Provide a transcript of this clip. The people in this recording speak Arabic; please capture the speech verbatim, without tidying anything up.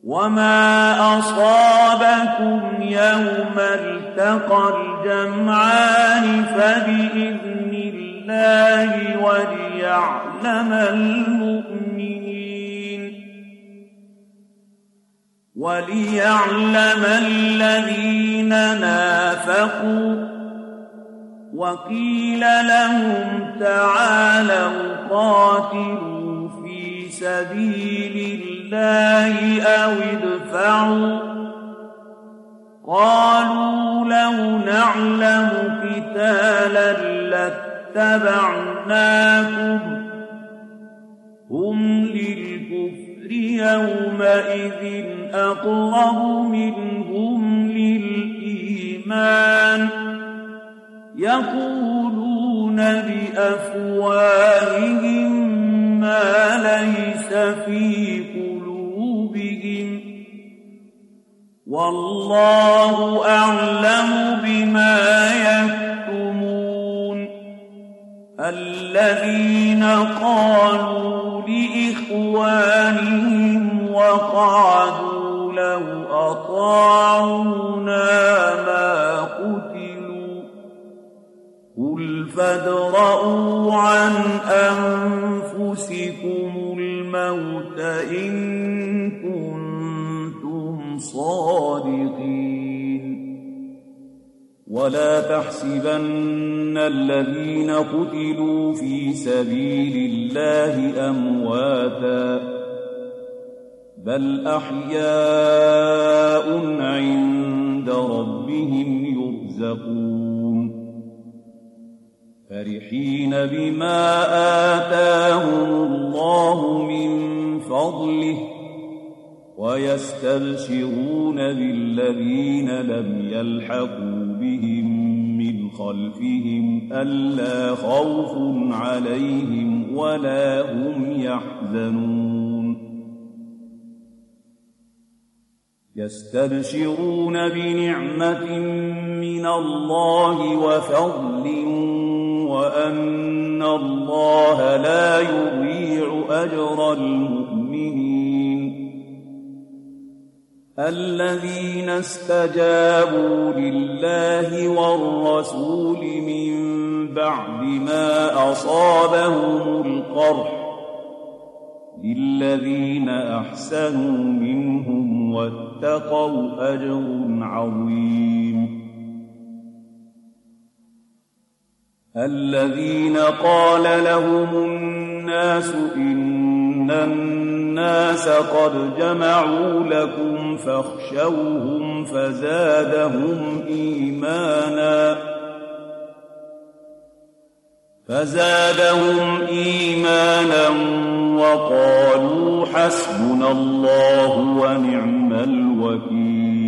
وما أصابكم يوم التقى الجمعان فبإذن الله وليعلم المؤمنين وليعلم الذين نافقوا وقيل لهم تعالوا قاتلوا في سبيل الله أو ادفعوا قالوا لو نعلم قتالا لاتبعناكم هم للكفر يومئذ أقرب منهم للإيمان يقولون بأفواههم ما ليس في قلوبهم والله أعلم بما يكتمون الذين قالوا لإخوانهم وقعدوا لو أطاعونا ما قتلوا قل فادرءوا عن أنفسكم الموت إن كنتم صادقين ولا تحسبن الذين قتلوا في سبيل الله أمواتا بل أحياء عند ربهم يرزقون فرحين بما آتاهم الله من فضله ويستبشرون بالذين لم يلحقوا بهم من خلفهم ألا خوف عليهم ولا هم يحزنون يستبشرون بنعمة من الله وفضل وأن الله لا يضيع أجر المؤمنين الذين استجابوا لله والرسول من بعد ما أصابهم القرح للذين أحسنوا منهم واتقوا أجر عظيم الذين قال لهم الناس إن الناس قد جمعوا لكم فاخشوهم فزادهم إيمانا فزادهم إيمانا وقالوا حسبنا الله ونعم الوكيل